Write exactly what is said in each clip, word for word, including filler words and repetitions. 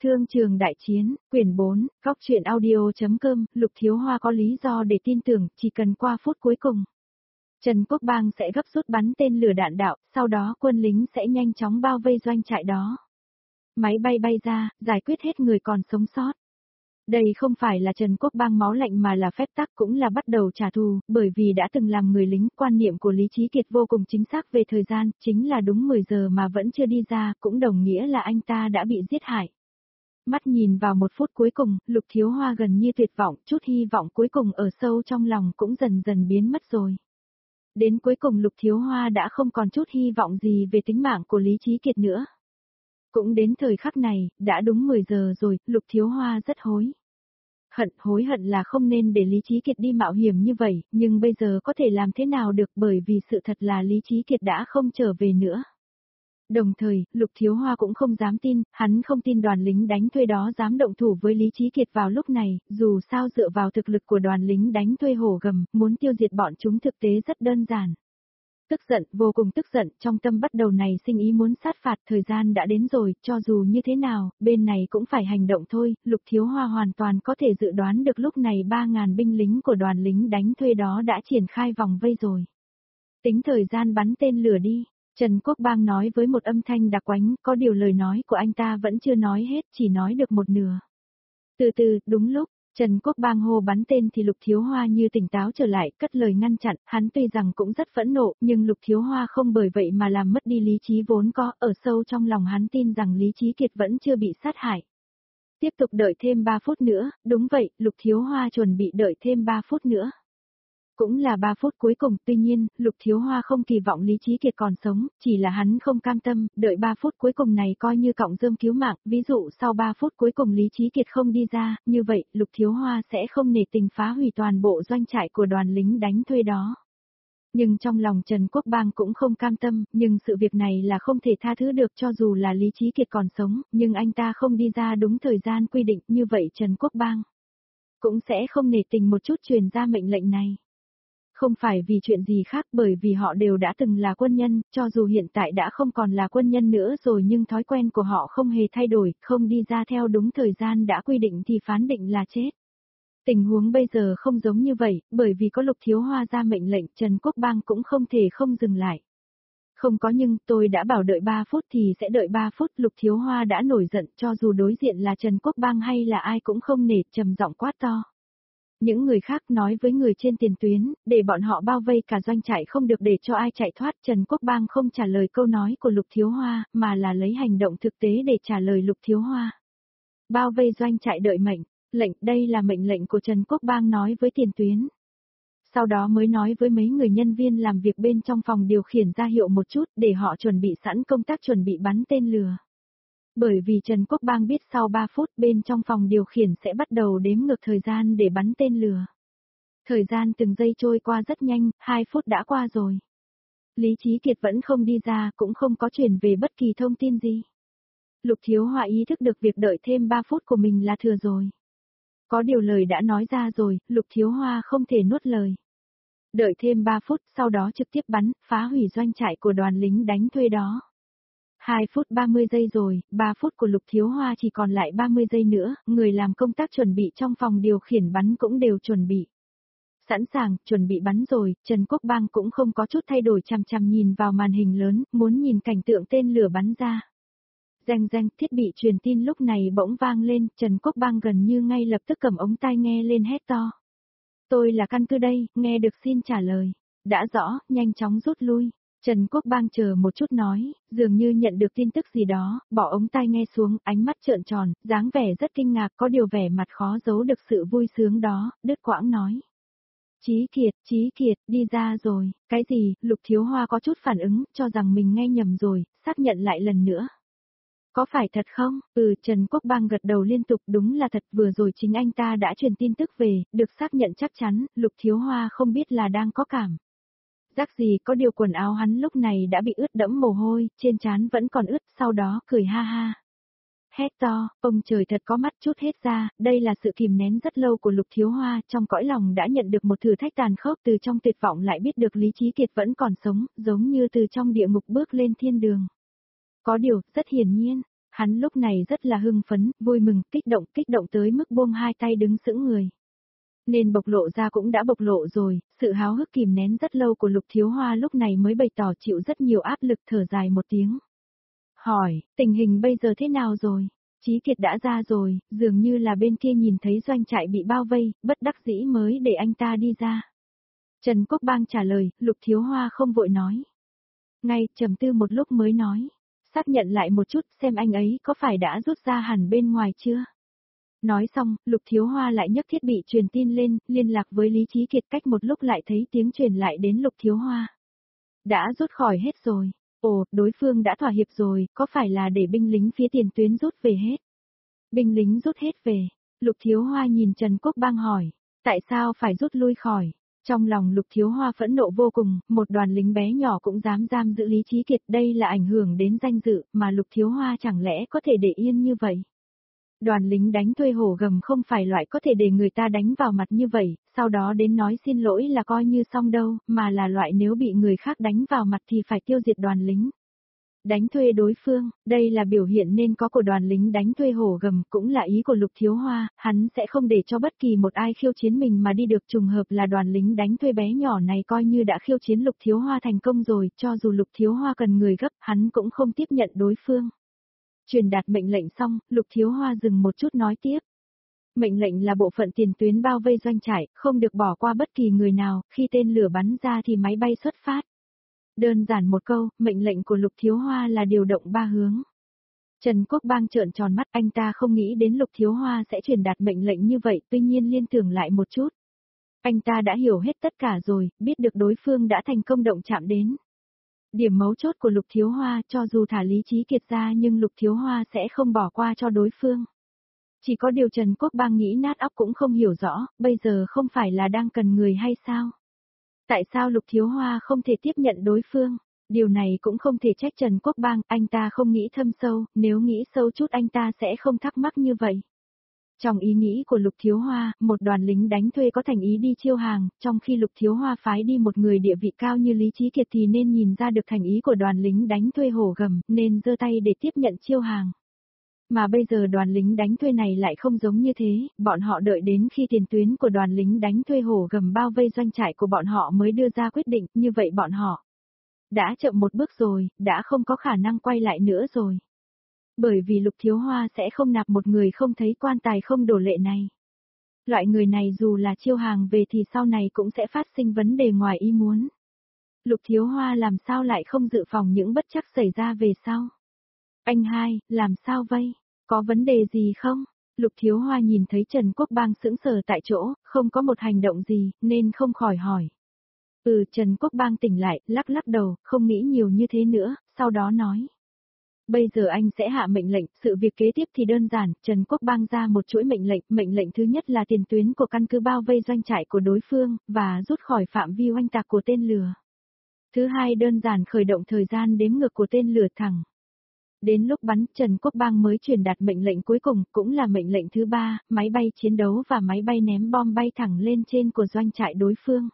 Thương trường đại chiến, quyển bốn, góc truyện audio.com, Lục Thiếu Hoa có lý do để tin tưởng, chỉ cần qua phút cuối cùng. Trần Quốc Bang sẽ gấp rút bắn tên lửa đạn đạo, sau đó quân lính sẽ nhanh chóng bao vây doanh trại đó. Máy bay bay ra, giải quyết hết người còn sống sót. Đây không phải là Trần Quốc Bang máu lạnh mà là phép tắc, cũng là bắt đầu trả thù, bởi vì đã từng làm người lính, quan niệm của Lý Chí Kiệt vô cùng chính xác về thời gian, chính là đúng mười giờ mà vẫn chưa đi ra, cũng đồng nghĩa là anh ta đã bị giết hại. Mắt nhìn vào một phút cuối cùng, Lục Thiếu Hoa gần như tuyệt vọng, chút hy vọng cuối cùng ở sâu trong lòng cũng dần dần biến mất rồi. Đến cuối cùng Lục Thiếu Hoa đã không còn chút hy vọng gì về tính mạng của Lý Chí Kiệt nữa. Cũng đến thời khắc này, đã đúng mười giờ rồi, Lục Thiếu Hoa rất hối. Hận, hối hận là không nên để Lý Chí Kiệt đi mạo hiểm như vậy, nhưng bây giờ có thể làm thế nào được, bởi vì sự thật là Lý Chí Kiệt đã không trở về nữa. Đồng thời, Lục Thiếu Hoa cũng không dám tin, hắn không tin đoàn lính đánh thuê đó dám động thủ với Lý Chí Kiệt vào lúc này, dù sao dựa vào thực lực của đoàn lính đánh thuê hổ gầm, muốn tiêu diệt bọn chúng thực tế rất đơn giản. Tức giận, vô cùng tức giận, trong tâm bắt đầu này sinh ý muốn sát phạt, thời gian đã đến rồi, cho dù như thế nào, bên này cũng phải hành động thôi, Lục Thiếu Hoa hoàn toàn có thể dự đoán được lúc này ba ngàn binh lính của đoàn lính đánh thuê đó đã triển khai vòng vây rồi. Tính thời gian bắn tên lửa đi, Trần Quốc Bang nói với một âm thanh đặc quánh, có điều lời nói của anh ta vẫn chưa nói hết, chỉ nói được một nửa. Từ từ, đúng lúc, Trần Quốc Bang hô bắn tên thì Lục Thiếu Hoa như tỉnh táo trở lại, cất lời ngăn chặn, hắn tuy rằng cũng rất phẫn nộ, nhưng Lục Thiếu Hoa không bởi vậy mà làm mất đi lý trí vốn có, ở sâu trong lòng hắn tin rằng Lý Chí Kiệt vẫn chưa bị sát hại. Tiếp tục đợi thêm ba phút nữa, đúng vậy, Lục Thiếu Hoa chuẩn bị đợi thêm ba phút nữa. Cũng là ba phút cuối cùng, tuy nhiên, Lục Thiếu Hoa không kỳ vọng Lý Chí Kiệt còn sống, chỉ là hắn không cam tâm, đợi ba phút cuối cùng này coi như cọng rơm cứu mạng, ví dụ sau ba phút cuối cùng Lý Chí Kiệt không đi ra, như vậy, Lục Thiếu Hoa sẽ không nể tình phá hủy toàn bộ doanh trại của đoàn lính đánh thuê đó. Nhưng trong lòng Trần Quốc Bang cũng không cam tâm, nhưng sự việc này là không thể tha thứ được, cho dù là Lý Chí Kiệt còn sống, nhưng anh ta không đi ra đúng thời gian quy định, như vậy Trần Quốc Bang cũng sẽ không nể tình một chút truyền ra mệnh lệnh này. Không phải vì chuyện gì khác, bởi vì họ đều đã từng là quân nhân, cho dù hiện tại đã không còn là quân nhân nữa rồi nhưng thói quen của họ không hề thay đổi, không đi ra theo đúng thời gian đã quy định thì phán định là chết. Tình huống bây giờ không giống như vậy, bởi vì có Lục Thiếu Hoa ra mệnh lệnh, Trần Quốc Bang cũng không thể không dừng lại. Không có nhưng, tôi đã bảo đợi ba phút thì sẽ đợi ba phút, Lục Thiếu Hoa đã nổi giận, cho dù đối diện là Trần Quốc Bang hay là ai cũng không nể, trầm giọng quát to. Những người khác nói với người trên tiền tuyến, để bọn họ bao vây cả doanh trại không được để cho ai chạy thoát. Trần Quốc Bang không trả lời câu nói của Lục Thiếu Hoa, mà là lấy hành động thực tế để trả lời Lục Thiếu Hoa. Bao vây doanh trại đợi mệnh, lệnh, đây là mệnh lệnh của Trần Quốc Bang nói với tiền tuyến. Sau đó mới nói với mấy người nhân viên làm việc bên trong phòng điều khiển ra hiệu một chút để họ chuẩn bị sẵn công tác chuẩn bị bắn tên lửa. Bởi vì Trần Quốc Bang biết sau ba phút bên trong phòng điều khiển sẽ bắt đầu đếm ngược thời gian để bắn tên lửa. Thời gian từng giây trôi qua rất nhanh, hai phút đã qua rồi. Lý Chí Kiệt vẫn không đi ra, cũng không có truyền về bất kỳ thông tin gì. Lục Thiếu Hoa ý thức được việc đợi thêm ba phút của mình là thừa rồi. Có điều lời đã nói ra rồi, Lục Thiếu Hoa không thể nuốt lời. Đợi thêm ba phút, sau đó trực tiếp bắn, phá hủy doanh trại của đoàn lính đánh thuê đó. hai phút ba mươi giây rồi, ba phút của Lục Thiếu Hoa chỉ còn lại ba mươi giây nữa, người làm công tác chuẩn bị trong phòng điều khiển bắn cũng đều chuẩn bị. Sẵn sàng, chuẩn bị bắn rồi, Trần Quốc Bang cũng không có chút thay đổi, chằm chằm nhìn vào màn hình lớn, muốn nhìn cảnh tượng tên lửa bắn ra. Reng reng, thiết bị truyền tin lúc này bỗng vang lên, Trần Quốc Bang gần như ngay lập tức cầm ống tai nghe lên hét to. Tôi là căn cứ đây, nghe được xin trả lời. Đã rõ, nhanh chóng rút lui. Trần Quốc Bang chờ một chút nói, dường như nhận được tin tức gì đó, bỏ ống tai nghe xuống, ánh mắt trợn tròn, dáng vẻ rất kinh ngạc, có điều vẻ mặt khó giấu được sự vui sướng đó, đứt quãng nói. Chí Kiệt, Chí Kiệt, đi ra rồi, cái gì, Lục Thiếu Hoa có chút phản ứng, cho rằng mình nghe nhầm rồi, xác nhận lại lần nữa. Có phải thật không? Ừ, Trần Quốc Bang gật đầu liên tục, đúng là thật, vừa rồi chính anh ta đã truyền tin tức về, được xác nhận chắc chắn, Lục Thiếu Hoa không biết là đang có cảm giác gì, có điều quần áo hắn lúc này đã bị ướt đẫm mồ hôi, trên trán vẫn còn ướt, sau đó cười ha ha. Hét to, ông trời thật có mắt, chút hết ra, đây là sự kìm nén rất lâu của Lục Thiếu Hoa, trong cõi lòng đã nhận được một thử thách tàn khốc, từ trong tuyệt vọng lại biết được Lý Chí Kiệt vẫn còn sống, giống như từ trong địa ngục bước lên thiên đường. Có điều, rất hiển nhiên, Hắn lúc này rất là hưng phấn, vui mừng, kích động, kích động tới mức buông hai tay đứng sững người. Nên bộc lộ ra cũng đã bộc lộ rồi, sự háo hức kìm nén rất lâu của Lục Thiếu Hoa lúc này mới bày tỏ chịu rất nhiều áp lực, thở dài một tiếng. Hỏi, tình hình bây giờ thế nào rồi? Chí Kiệt đã ra rồi, dường như là bên kia nhìn thấy doanh trại bị bao vây, bất đắc dĩ mới để anh ta đi ra. Trần Quốc Bang trả lời, Lục Thiếu Hoa không vội nói. Ngay, trầm tư một lúc mới nói. Xác nhận lại một chút xem anh ấy có phải đã rút ra hẳn bên ngoài chưa? Nói xong, Lục Thiếu Hoa lại nhấc thiết bị truyền tin lên, liên lạc với Lý Chí Kiệt, cách một lúc lại thấy tiếng truyền lại đến Lục Thiếu Hoa. Đã rút khỏi hết rồi. Ồ, đối phương đã thỏa hiệp rồi, có phải là để binh lính phía tiền tuyến rút về hết? Binh lính rút hết về. Lục Thiếu Hoa nhìn Trần Quốc Bang hỏi, tại sao phải rút lui khỏi? Trong lòng Lục Thiếu Hoa phẫn nộ vô cùng, một đoàn lính bé nhỏ cũng dám giam giữ Lý Chí Kiệt, đây là ảnh hưởng đến danh dự, mà Lục Thiếu Hoa chẳng lẽ có thể để yên như vậy? Đoàn lính đánh thuê hổ gầm không phải loại có thể để người ta đánh vào mặt như vậy, sau đó đến nói xin lỗi là coi như xong đâu, mà là loại nếu bị người khác đánh vào mặt thì phải tiêu diệt đoàn lính. Đánh thuê đối phương, đây là biểu hiện nên có của đoàn lính đánh thuê hổ gầm, cũng là ý của Lục Thiếu Hoa, hắn sẽ không để cho bất kỳ một ai khiêu chiến mình mà đi được, trùng hợp là đoàn lính đánh thuê bé nhỏ này coi như đã khiêu chiến Lục Thiếu Hoa thành công rồi, cho dù Lục Thiếu Hoa cần người gấp, hắn cũng không tiếp nhận đối phương. Truyền đạt mệnh lệnh xong, Lục Thiếu Hoa dừng một chút nói tiếp. Mệnh lệnh là bộ phận tiền tuyến bao vây doanh trại, không được bỏ qua bất kỳ người nào, khi tên lửa bắn ra thì máy bay xuất phát. Đơn giản một câu, mệnh lệnh của Lục Thiếu Hoa là điều động ba hướng. Trần Quốc Bang trợn tròn mắt, anh ta không nghĩ đến Lục Thiếu Hoa sẽ truyền đạt mệnh lệnh như vậy, tuy nhiên liên tưởng lại một chút. Anh ta đã hiểu hết tất cả rồi, biết được đối phương đã thành công động chạm đến. Điểm mấu chốt của Lục Thiếu Hoa, cho dù thả Lý Chí Kiệt ra nhưng Lục Thiếu Hoa sẽ không bỏ qua cho đối phương. Chỉ có điều Trần Quốc Bang nghĩ nát óc cũng không hiểu rõ, bây giờ không phải là đang cần người hay sao? Tại sao Lục Thiếu Hoa không thể tiếp nhận đối phương? Điều này cũng không thể trách Trần Quốc Bang, anh ta không nghĩ thâm sâu, nếu nghĩ sâu chút anh ta sẽ không thắc mắc như vậy. Trong ý nghĩ của Lục Thiếu Hoa, một đoàn lính đánh thuê có thành ý đi chiêu hàng, trong khi Lục Thiếu Hoa phái đi một người địa vị cao như Lý Chí Kiệt thì nên nhìn ra được thành ý của đoàn lính đánh thuê hổ gầm, nên giơ tay để tiếp nhận chiêu hàng. Mà bây giờ đoàn lính đánh thuê này lại không giống như thế, bọn họ đợi đến khi tiền tuyến của đoàn lính đánh thuê hổ gầm bao vây doanh trại của bọn họ mới đưa ra quyết định, như vậy bọn họ đã chậm một bước rồi, đã không có khả năng quay lại nữa rồi. Bởi vì Lục Thiếu Hoa sẽ không nạp một người không thấy quan tài không đổ lệ này. Loại người này dù là chiêu hàng về thì sau này cũng sẽ phát sinh vấn đề ngoài ý muốn. Lục Thiếu Hoa làm sao lại không dự phòng những bất trắc xảy ra về sau? Anh hai, làm sao vây? Có vấn đề gì không? Lục Thiếu Hoa nhìn thấy Trần Quốc Bang sững sờ tại chỗ, không có một hành động gì, nên không khỏi hỏi. Ừ, Trần Quốc Bang tỉnh lại, lắc lắc đầu, không nghĩ nhiều như thế nữa, sau đó nói. Bây giờ anh sẽ hạ mệnh lệnh, sự việc kế tiếp thì đơn giản, Trần Quốc Bang ra một chuỗi mệnh lệnh, mệnh lệnh thứ nhất là tiền tuyến của căn cứ bao vây doanh trại của đối phương, và rút khỏi phạm vi oanh tạc của tên lửa. Thứ hai đơn giản khởi động thời gian đếm ngược của tên lửa thẳng. Đến lúc bắn, Trần Quốc Bang mới truyền đạt mệnh lệnh cuối cùng, cũng là mệnh lệnh thứ ba, máy bay chiến đấu và máy bay ném bom bay thẳng lên trên của doanh trại đối phương.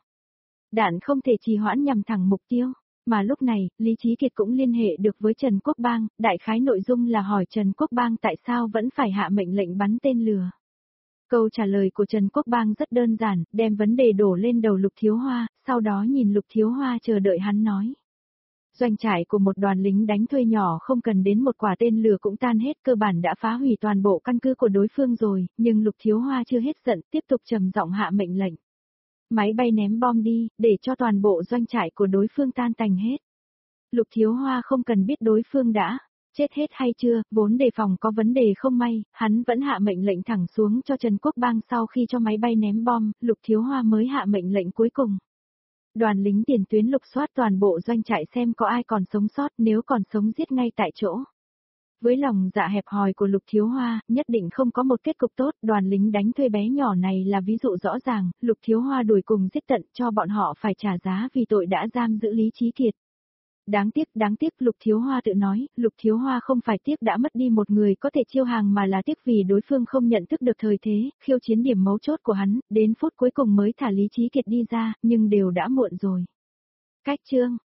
Đạn không thể trì hoãn nhằm thẳng mục tiêu. Mà lúc này, Lý Chí Kiệt cũng liên hệ được với Trần Quốc Bang, đại khái nội dung là hỏi Trần Quốc Bang tại sao vẫn phải hạ mệnh lệnh bắn tên lửa. Câu trả lời của Trần Quốc Bang rất đơn giản, đem vấn đề đổ lên đầu Lục Thiếu Hoa, sau đó nhìn Lục Thiếu Hoa chờ đợi hắn nói. Doanh trại của một đoàn lính đánh thuê nhỏ không cần đến một quả tên lửa cũng tan hết, cơ bản đã phá hủy toàn bộ căn cứ của đối phương rồi, nhưng Lục Thiếu Hoa chưa hết giận, tiếp tục trầm giọng hạ mệnh lệnh. Máy bay ném bom đi, để cho toàn bộ doanh trại của đối phương tan tành hết. Lục Thiếu Hoa không cần biết đối phương đã chết hết hay chưa, vốn đề phòng có vấn đề không may, hắn vẫn hạ mệnh lệnh thẳng xuống cho Trần Quốc Bang sau khi cho máy bay ném bom, Lục Thiếu Hoa mới hạ mệnh lệnh cuối cùng. Đoàn lính tiền tuyến lục soát toàn bộ doanh trại xem có ai còn sống sót, nếu còn sống giết ngay tại chỗ. Với lòng dạ hẹp hòi của Lục Thiếu Hoa, nhất định không có một kết cục tốt, đoàn lính đánh thuê bé nhỏ này là ví dụ rõ ràng, Lục Thiếu Hoa đuổi cùng giết tận cho bọn họ phải trả giá vì tội đã giam giữ Lý Chí Kiệt. Đáng tiếc, đáng tiếc, Lục Thiếu Hoa tự nói, Lục Thiếu Hoa không phải tiếc đã mất đi một người có thể chiêu hàng mà là tiếc vì đối phương không nhận thức được thời thế, khiêu chiến điểm mấu chốt của hắn, đến phút cuối cùng mới thả Lý Chí Kiệt đi ra, nhưng đều đã muộn rồi. Cách chương